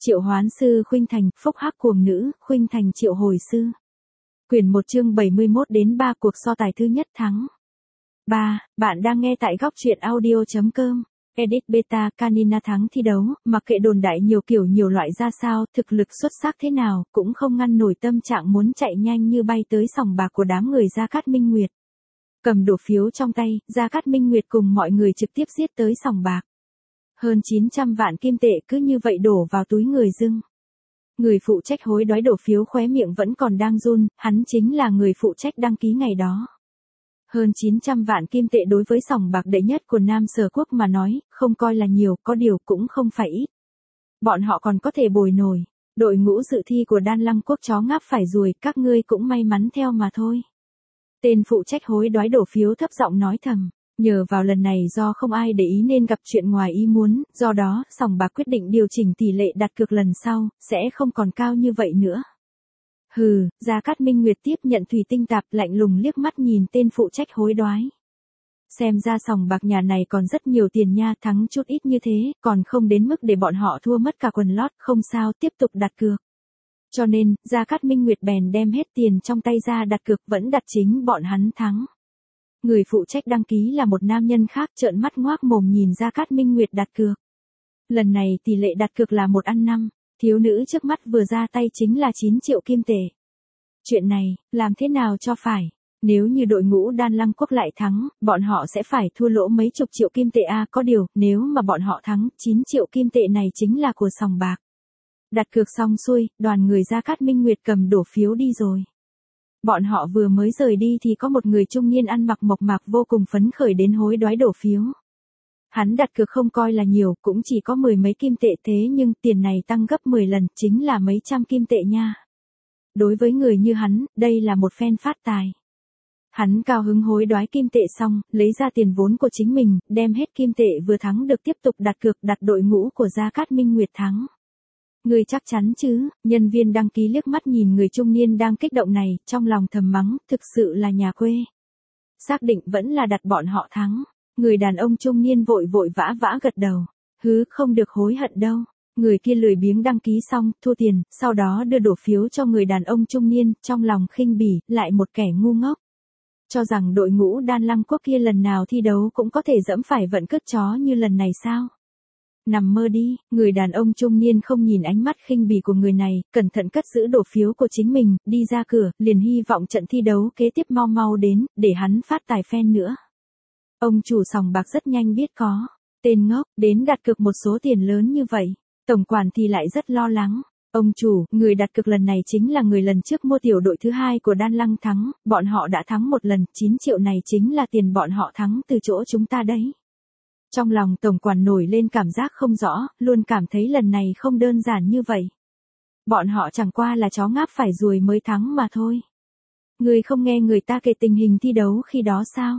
Triệu hoán sư khuynh thành, phúc hắc cuồng nữ, khuynh thành triệu hồi sư. Quyển 1 chương 71 đến 3 cuộc so tài thứ nhất thắng. 3. Bạn đang nghe tại góc truyện audio.com. Edit Beta Canina thắng thi đấu, mặc kệ đồn đại nhiều kiểu nhiều loại ra sao, thực lực xuất sắc thế nào, cũng không ngăn nổi tâm trạng muốn chạy nhanh như bay tới sòng bạc của đám người Gia Cát Minh Nguyệt. Cầm đổ phiếu trong tay, Gia Cát Minh Nguyệt cùng mọi người trực tiếp giết tới sòng bạc. Hơn 900 vạn kim tệ cứ như vậy đổ vào túi người dưng. Người phụ trách hối đoái đổ phiếu khóe miệng vẫn còn đang run, hắn chính là người phụ trách đăng ký ngày đó. Hơn 900 vạn kim tệ đối với sòng bạc đệ nhất của Nam Sở Quốc mà nói, không coi là nhiều, có điều cũng không phải ít. Bọn họ còn có thể bồi nổi. Đội ngũ dự thi của Đan Lăng Quốc chó ngáp phải ruồi, các ngươi cũng may mắn theo mà thôi. Tên phụ trách hối đoái đổ phiếu thấp giọng nói thầm. Nhờ vào lần này do không ai để ý nên gặp chuyện ngoài ý muốn, do đó, sòng bạc quyết định điều chỉnh tỷ lệ đặt cược lần sau, sẽ không còn cao như vậy nữa. Hừ, Gia Cát Minh Nguyệt tiếp nhận thủy tinh tạp lạnh lùng liếc mắt nhìn tên phụ trách hối đoái. Xem ra sòng bạc nhà này còn rất nhiều tiền nha, thắng chút ít như thế, còn không đến mức để bọn họ thua mất cả quần lót, không sao, tiếp tục đặt cược. Cho nên, Gia Cát Minh Nguyệt bèn đem hết tiền trong tay ra đặt cược, vẫn đặt chính bọn hắn thắng. Người phụ trách đăng ký là một nam nhân khác, trợn mắt ngoác mồm nhìn Gia Cát Minh Nguyệt đặt cược. Lần này tỷ lệ đặt cược là 1/5, thiếu nữ trước mắt vừa ra tay chính là 9 triệu kim tệ. Chuyện này, làm thế nào cho phải? Nếu như đội ngũ Đan Lăng Quốc lại thắng, bọn họ sẽ phải thua lỗ mấy chục triệu kim tệ có điều, nếu mà bọn họ thắng, 9 triệu kim tệ này chính là của sòng bạc. Đặt cược xong xuôi, đoàn người Gia Cát Minh Nguyệt cầm đổ phiếu đi rồi. Bọn họ vừa mới rời đi thì có một người trung niên ăn mặc mộc mạc vô cùng phấn khởi đến hối đoái đổ phiếu. Hắn đặt cược không coi là nhiều, cũng chỉ có 10 mấy kim tệ, thế nhưng tiền này tăng gấp 10 lần, chính là mấy trăm kim tệ nha. Đối với người như hắn, đây là một phen phát tài. Hắn cao hứng hối đoái kim tệ xong, lấy ra tiền vốn của chính mình, đem hết kim tệ vừa thắng được tiếp tục đặt cược, đặt đội ngũ của Gia Cát Minh Nguyệt thắng. Ngươi chắc chắn chứ? Nhân viên đăng ký liếc mắt nhìn người trung niên đang kích động này, trong lòng thầm mắng, thực sự là nhà quê. Xác định vẫn là đặt bọn họ thắng. Người đàn ông trung niên vội vội vã vã gật đầu. Hứ, không được hối hận đâu. Người kia lười biếng đăng ký xong, thu tiền, sau đó đưa đổ phiếu cho người đàn ông trung niên, trong lòng khinh bỉ, lại một kẻ ngu ngốc. Cho rằng đội ngũ Đan Lăng Quốc kia lần nào thi đấu cũng có thể dẫm phải vận cất chó như lần này sao? Nằm mơ đi, người đàn ông trung niên không nhìn ánh mắt khinh bỉ của người này, cẩn thận cất giữ đổ phiếu của chính mình, đi ra cửa, liền hy vọng trận thi đấu kế tiếp mau mau đến, để hắn phát tài phen nữa. Ông chủ sòng bạc rất nhanh biết có tên ngốc, đến đặt cược một số tiền lớn như vậy. Tổng quản thì lại rất lo lắng. Ông chủ, người đặt cược lần này chính là người lần trước mua tiểu đội thứ 2 của Đan Lăng thắng, bọn họ đã thắng một lần, 9 triệu này chính là tiền bọn họ thắng từ chỗ chúng ta đấy. Trong lòng tổng quản nổi lên cảm giác không rõ, luôn cảm thấy lần này không đơn giản như vậy. Bọn họ chẳng qua là chó ngáp phải ruồi mới thắng mà thôi. Người không nghe người ta kể tình hình thi đấu khi đó sao?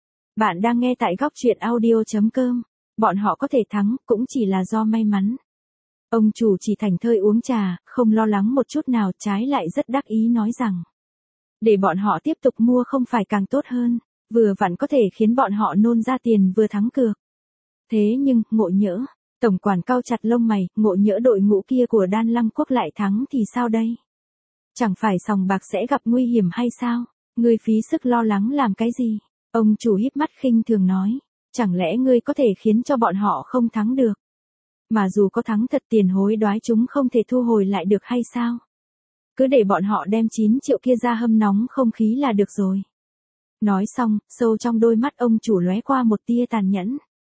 Bạn đang nghe tại góc truyện audio.com. Bọn họ có thể thắng, cũng chỉ là do may mắn. Ông chủ chỉ thảnh thơi uống trà, không lo lắng một chút nào, trái lại rất đắc ý nói rằng. Để bọn họ tiếp tục mua không phải càng tốt hơn, vừa vặn có thể khiến bọn họ nôn ra tiền vừa thắng cược. Thế nhưng, ngộ nhỡ, tổng quản cau chặt lông mày, ngộ nhỡ đội ngũ kia của Đan Lăng Quốc lại thắng thì sao đây? Chẳng phải sòng bạc sẽ gặp nguy hiểm hay sao? Ngươi phí sức lo lắng làm cái gì? Ông chủ híp mắt khinh thường nói, chẳng lẽ ngươi có thể khiến cho bọn họ không thắng được? Mà dù có thắng thật tiền hối đoái chúng không thể thu hồi lại được hay sao? Cứ để bọn họ đem 9 triệu kia ra hâm nóng không khí là được rồi. Nói xong, sâu trong đôi mắt ông chủ lóe qua một tia tàn nhẫn.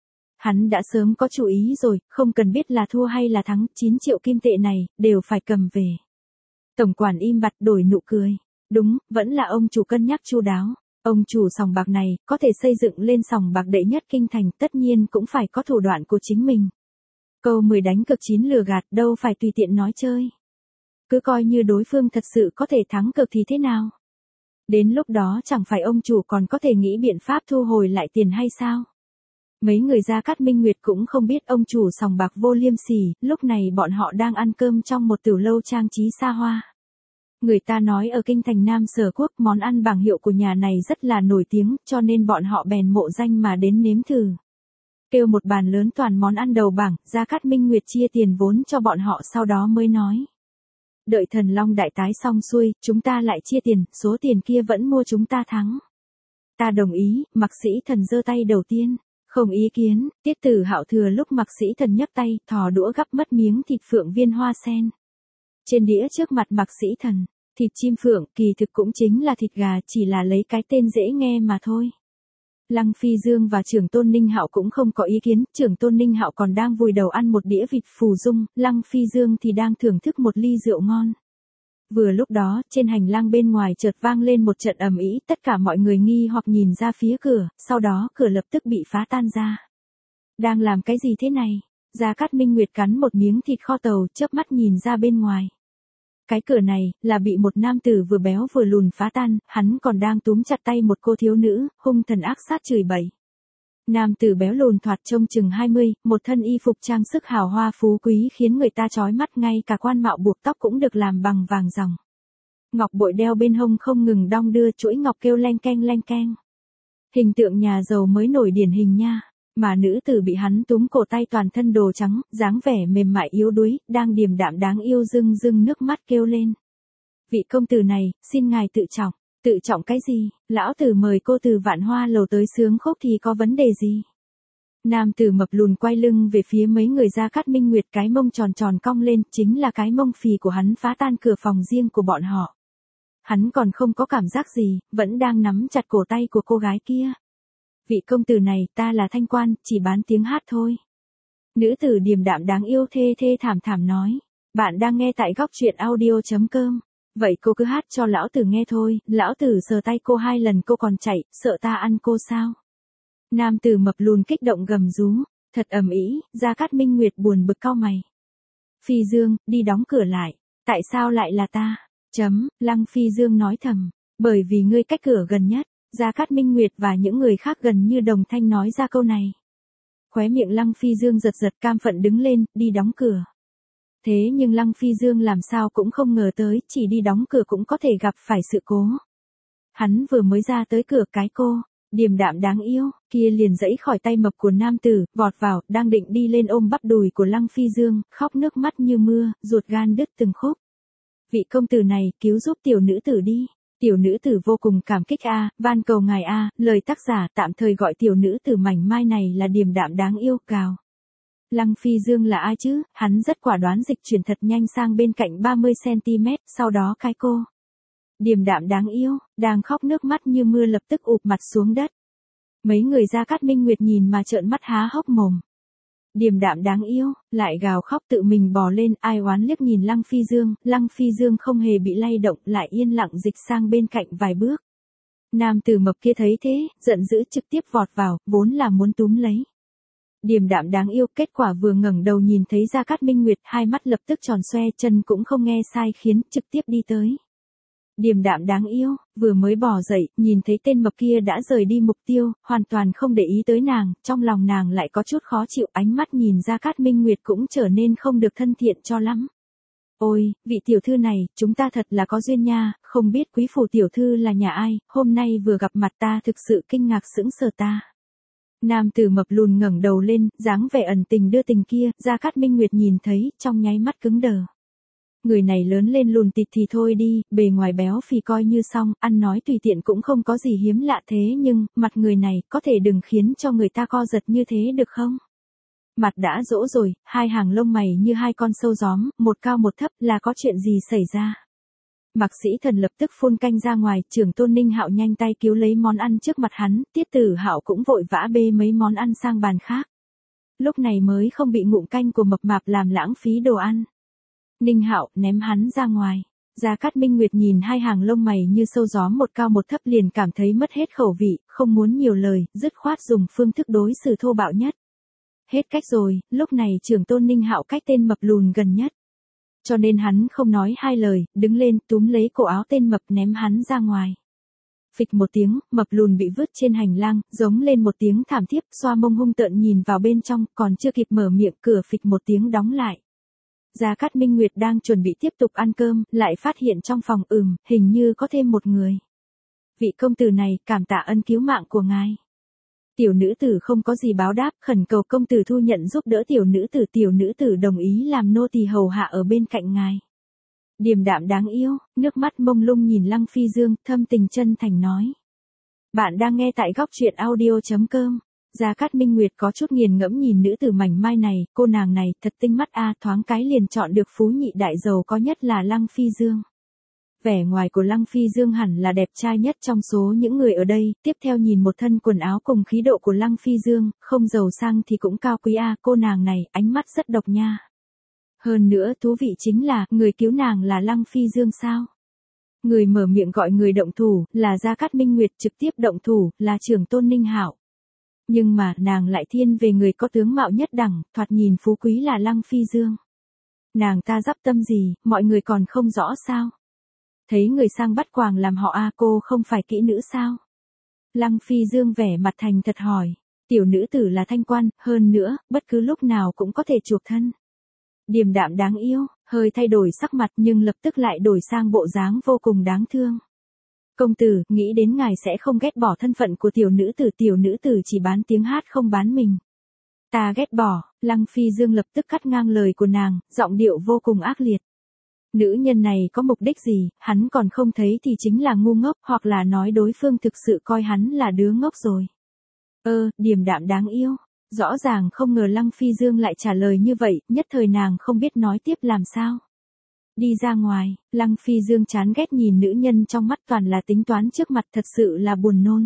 Hắn đã sớm có chủ ý rồi, không cần biết là thua hay là thắng, 9 triệu kim tệ này, đều phải cầm về. Tổng quản im bặt đổi nụ cười. Đúng, vẫn là ông chủ cân nhắc chu đáo. Ông chủ sòng bạc này, có thể xây dựng lên sòng bạc đệ nhất kinh thành, tất nhiên cũng phải có thủ đoạn của chính mình. Câu 10 đánh cược 9 lừa gạt, đâu phải tùy tiện nói chơi. Cứ coi như đối phương thật sự có thể thắng cược thì thế nào? Đến lúc đó chẳng phải ông chủ còn có thể nghĩ biện pháp thu hồi lại tiền hay sao? Mấy người Gia Cát Minh Nguyệt cũng không biết ông chủ sòng bạc vô liêm sỉ, lúc này bọn họ đang ăn cơm trong một tiểu lâu trang trí xa hoa. Người ta nói ở kinh thành Nam Sở Quốc món ăn bảng hiệu của nhà này rất là nổi tiếng, cho nên bọn họ bèn mộ danh mà đến nếm thử. kêu một bàn lớn toàn món ăn đầu bảng, Gia Cát Minh Nguyệt chia tiền vốn cho bọn họ sau đó mới nói. Đợi Thần Long đại tái xong xuôi, chúng ta lại chia tiền, số tiền kia vẫn mua chúng ta thắng. Ta đồng ý, Mạc Sĩ Thần giơ tay đầu tiên. Không ý kiến, Tiết Tử Hạo thừa lúc Mạc Sĩ Thần nhấc tay, thò đũa gắp mất miếng thịt phượng viên hoa sen. Trên đĩa trước mặt Mạc Sĩ Thần, thịt chim phượng, kỳ thực cũng chính là thịt gà, chỉ là lấy cái tên dễ nghe mà thôi. Lăng Phi Dương và Trưởng Tôn Ninh Hạo cũng không có ý kiến, Trưởng Tôn Ninh Hạo còn đang vùi đầu ăn một đĩa vịt phù dung, Lăng Phi Dương thì đang thưởng thức một ly rượu ngon. Vừa lúc đó, trên hành lang bên ngoài chợt vang lên một trận ầm ĩ, tất cả mọi người nghi hoặc nhìn ra phía cửa, sau đó cửa lập tức bị phá tan ra. Đang làm cái gì thế này? Gia Cát Minh Nguyệt cắn một miếng thịt kho tàu, chớp mắt nhìn ra bên ngoài. Cái cửa này, là bị một nam tử vừa béo vừa lùn phá tan, hắn còn đang túm chặt tay một cô thiếu nữ, hung thần ác sát chửi bậy. Nam tử béo lùn thoạt trông chừng 20, một thân y phục trang sức hào hoa phú quý khiến người ta chói mắt, ngay cả quan mạo buộc tóc cũng được làm bằng vàng ròng. Ngọc bội đeo bên hông không ngừng đong đưa, chuỗi ngọc kêu leng keng leng keng. Hình tượng nhà giàu mới nổi điển hình nha. Mà nữ tử bị hắn túm cổ tay toàn thân đồ trắng, dáng vẻ mềm mại yếu đuối, đang điềm đạm đáng yêu rưng rưng nước mắt kêu lên. Vị công tử này, xin ngài tự trọng. Tự trọng cái gì? Lão tử mời cô từ Vạn Hoa lầu tới sướng khúc thì có vấn đề gì? Nam tử mập lùn quay lưng về phía mấy người Gia Cát Minh Nguyệt, cái mông tròn tròn cong lên, chính là cái mông phì của hắn phá tan cửa phòng riêng của bọn họ. Hắn còn không có cảm giác gì, vẫn đang nắm chặt cổ tay của cô gái kia. Vị công tử này, ta là thanh quan, chỉ bán tiếng hát thôi. Nữ tử điềm đạm đáng yêu thê thê thảm thảm nói. Bạn đang nghe tại góc truyện audio.com. Vậy cô cứ hát cho lão tử nghe thôi, lão tử sờ tay cô 2 lần cô còn chạy, sợ ta ăn cô sao? Nam tử mập lùn kích động gầm rú, thật ầm ĩ, Gia Cát Minh Nguyệt buồn bực cau mày. Phi Dương, đi đóng cửa lại, tại sao lại là ta? Lăng Phi Dương nói thầm, bởi vì ngươi cách cửa gần nhất. Gia Cát Minh Nguyệt và những người khác gần như đồng thanh nói ra câu này. Khóe miệng Lăng Phi Dương giật giật, cam phận đứng lên, đi đóng cửa. Thế nhưng Lăng Phi Dương làm sao cũng không ngờ tới, chỉ đi đóng cửa cũng có thể gặp phải sự cố. Hắn vừa mới ra tới cửa, cái cô, điềm đạm đáng yêu, kia liền giãy khỏi tay mập của nam tử, vọt vào, đang định đi lên ôm bắp đùi của Lăng Phi Dương, khóc nước mắt như mưa, ruột gan đứt từng khúc. Vị công tử này, cứu giúp tiểu nữ tử đi. Tiểu nữ tử vô cùng cảm kích van cầu ngài lời tác giả tạm thời gọi tiểu nữ tử mảnh mai này là điềm đạm đáng yêu, cào. Lăng Phi Dương là ai chứ, hắn rất quả đoán dịch chuyển thật nhanh sang bên cạnh 30cm, sau đó cái cô. Điềm đạm đáng yêu, đang khóc nước mắt như mưa lập tức ụp mặt xuống đất. Mấy người Gia Cát Minh Nguyệt nhìn mà trợn mắt há hốc mồm. Điềm đạm đáng yêu, lại gào khóc tự mình bò lên, ai oán liếc nhìn Lăng Phi Dương không hề bị lay động, lại yên lặng dịch sang bên cạnh vài bước. Nam tử mập kia thấy thế, giận dữ trực tiếp vọt vào, vốn là muốn túm lấy. Điềm đạm đáng yêu, kết quả vừa ngẩng đầu nhìn thấy Gia Cát Minh Nguyệt, hai mắt lập tức tròn xoe, chân cũng không nghe sai khiến, trực tiếp đi tới. Điềm đạm đáng yêu, vừa mới bò dậy, nhìn thấy tên mập kia đã rời đi mục tiêu, hoàn toàn không để ý tới nàng, trong lòng nàng lại có chút khó chịu, ánh mắt nhìn Gia Cát Minh Nguyệt cũng trở nên không được thân thiện cho lắm. Ôi, vị tiểu thư này, chúng ta thật là có duyên nha, không biết quý phủ tiểu thư là nhà ai, hôm nay vừa gặp mặt ta thực sự kinh ngạc sững sờ ta. Nam tử mập lùn ngẩng đầu lên, dáng vẻ ẩn tình đưa tình kia, Gia Cát Minh Nguyệt nhìn thấy, trong nháy mắt cứng đờ. Người này lớn lên lùn tịt thì thôi đi, bề ngoài béo phì coi như xong, ăn nói tùy tiện cũng không có gì hiếm lạ thế nhưng, mặt người này, có thể đừng khiến cho người ta co giật như thế được không? Mặt đã rỗ rồi, hai hàng lông mày như hai con sâu gióm, một cao một thấp, là có chuyện gì xảy ra? Mạc Sĩ Thần lập tức phun canh ra ngoài, Trưởng Tôn Ninh Hạo nhanh tay cứu lấy món ăn trước mặt hắn, Tiết Tử Hạo cũng vội vã bê mấy món ăn sang bàn khác. Lúc này mới không bị ngụm canh của mập mạp làm lãng phí đồ ăn. Ninh Hạo ném hắn ra ngoài. Gia Cát Minh Nguyệt nhìn hai hàng lông mày như sâu gióm một cao một thấp liền cảm thấy mất hết khẩu vị, không muốn nhiều lời, dứt khoát dùng phương thức đối xử thô bạo nhất. Hết cách rồi, lúc này Trưởng Tôn Ninh Hạo cách tên mập lùn gần nhất. Cho nên hắn không nói hai lời, đứng lên túm lấy cổ áo tên mập ném hắn ra ngoài. Phịch một tiếng, mập lùn bị vứt trên hành lang, giống lên một tiếng thảm thiết, xoa mông hung tợn nhìn vào bên trong, còn chưa kịp mở miệng, cửa phịch một tiếng đóng lại. Gia Cát Minh Nguyệt đang chuẩn bị tiếp tục ăn cơm, lại phát hiện trong phòng hình như có thêm một người. Vị công tử này, cảm tạ ân cứu mạng của ngài. Tiểu nữ tử không có gì báo đáp, khẩn cầu công tử thu nhận giúp đỡ tiểu nữ tử đồng ý làm nô tỳ hầu hạ ở bên cạnh ngài. Điềm đạm đáng yêu, nước mắt mông lung nhìn Lăng Phi Dương, thâm tình chân thành nói. Bạn đang nghe tại góc truyện audio.com. Gia Cát Minh Nguyệt có chút nghiền ngẫm nhìn nữ tử mảnh mai này, cô nàng này thật tinh mắt a, thoáng cái liền chọn được phú nhị đại giàu có nhất là Lăng Phi Dương. Vẻ ngoài của Lăng Phi Dương hẳn là đẹp trai nhất trong số những người ở đây, tiếp theo nhìn một thân quần áo cùng khí độ của Lăng Phi Dương, không giàu sang thì cũng cao quý a, cô nàng này, ánh mắt rất độc nha. Hơn nữa thú vị chính là, người cứu nàng là Lăng Phi Dương sao? Người mở miệng gọi người động thủ, là Gia Cát Minh Nguyệt, trực tiếp động thủ, là Trưởng Tôn Ninh Hạo. Nhưng mà, nàng lại thiên về người có tướng mạo nhất đẳng, thoạt nhìn phú quý là Lăng Phi Dương. Nàng ta dắp tâm gì, mọi người còn không rõ sao? Thấy người sang bắt quàng làm họ a, cô không phải kỹ nữ sao? Lăng Phi Dương vẻ mặt thành thật hỏi. Tiểu nữ tử là thanh quan, hơn nữa, bất cứ lúc nào cũng có thể chuộc thân. Điềm đạm đáng yêu, hơi thay đổi sắc mặt nhưng lập tức lại đổi sang bộ dáng vô cùng đáng thương. Công tử, nghĩ đến ngài sẽ không ghét bỏ thân phận của tiểu nữ tử chỉ bán tiếng hát không bán mình. Ta ghét bỏ, Lăng Phi Dương lập tức cắt ngang lời của nàng, giọng điệu vô cùng ác liệt. Nữ nhân này có mục đích gì, hắn còn không thấy thì chính là ngu ngốc, hoặc là nói đối phương thực sự coi hắn là đứa ngốc rồi. Điềm đạm đáng yêu. Rõ ràng không ngờ Lăng Phi Dương lại trả lời như vậy, nhất thời nàng không biết nói tiếp làm sao. Đi ra ngoài, Lăng Phi Dương chán ghét nhìn nữ nhân trong mắt toàn là tính toán trước mặt, thật sự là buồn nôn.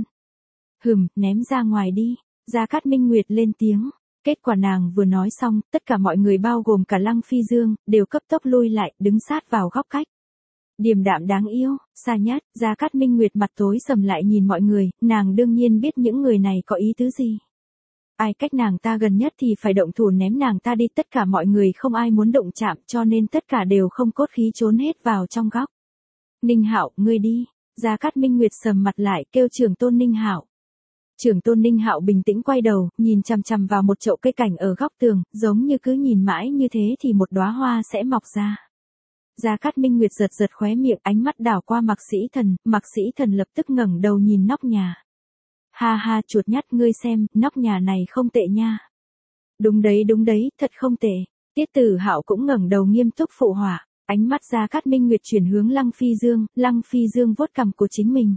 Ném ra ngoài đi, Gia Cát Minh Nguyệt lên tiếng. Kết quả nàng vừa nói xong, tất cả mọi người bao gồm cả Lăng Phi Dương, đều cấp tốc lui lại, đứng sát vào góc cách. Điềm đạm đáng yêu, xa nhất, Gia Cát Minh Nguyệt mặt tối sầm lại nhìn mọi người, nàng đương nhiên biết những người này có ý tứ gì. Ai cách nàng ta gần nhất thì phải động thủ ném nàng ta đi, tất cả mọi người không ai muốn động chạm cho nên tất cả đều không cốt khí trốn hết vào trong góc. Ninh Hạo, ngươi đi, Gia Cát Minh Nguyệt sầm mặt lại kêu Trưởng Tôn Ninh Hạo. Trưởng Tôn Ninh Hạo bình tĩnh quay đầu, nhìn chằm chằm vào một chậu cây cảnh ở góc tường, giống như cứ nhìn mãi như thế thì một đóa hoa sẽ mọc ra. Gia Cát Minh Nguyệt giật giật khóe miệng, ánh mắt đảo qua Mạc Sĩ Thần lập tức ngẩng đầu nhìn nóc nhà. Ha ha, chuột nhắt, ngươi xem, nóc nhà này không tệ nha. Đúng đấy, thật không tệ. Tiết Tử Hạo cũng ngẩng đầu nghiêm túc phụ họa, ánh mắt Gia Cát Minh Nguyệt chuyển hướng Lăng Phi Dương vuốt cằm của chính mình.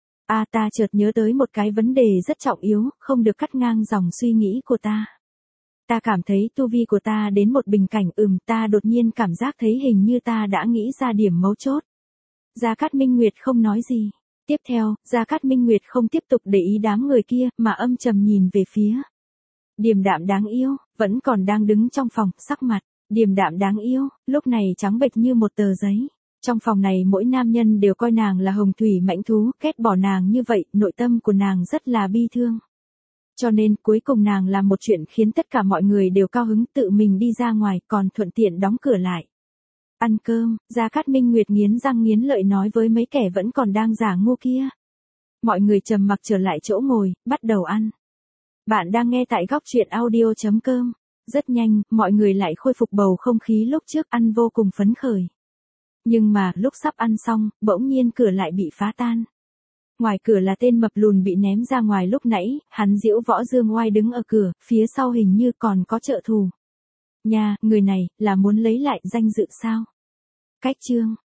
Ta chợt nhớ tới một cái vấn đề rất trọng yếu, không được cắt ngang dòng suy nghĩ của ta. Ta cảm thấy tu vi của ta đến một bình cảnh, ta đột nhiên cảm giác thấy hình như ta đã nghĩ ra điểm mấu chốt. Gia Cát Minh Nguyệt không nói gì. Tiếp theo, Gia Cát Minh Nguyệt không tiếp tục để ý đám người kia, mà âm trầm nhìn về phía. Điềm đạm đáng yêu, vẫn còn đang đứng trong phòng, sắc mặt, điềm đạm đáng yêu, lúc này trắng bệch như một tờ giấy. Trong phòng này mỗi nam nhân đều coi nàng là hồng thủy mãnh thú, ghét bỏ nàng như vậy, nội tâm của nàng rất là bi thương. Cho nên, cuối cùng nàng làm một chuyện khiến tất cả mọi người đều cao hứng, tự mình đi ra ngoài, còn thuận tiện đóng cửa lại. Ăn cơm, Gia Cát Minh Nguyệt nghiến răng nghiến lợi nói với mấy kẻ vẫn còn đang giả ngu kia. Mọi người trầm mặc trở lại chỗ ngồi, bắt đầu ăn. Bạn đang nghe tại góc truyện audio.com. Rất nhanh, mọi người lại khôi phục bầu không khí lúc trước, ăn vô cùng phấn khởi. Nhưng mà, lúc sắp ăn xong, bỗng nhiên cửa lại bị phá tan. Ngoài cửa là tên mập lùn bị ném ra ngoài lúc nãy, hắn Diễu Võ Dương Oai đứng ở cửa, phía sau hình như còn có trợ thủ. Nha, người này, là muốn lấy lại danh dự sao? Cách chương.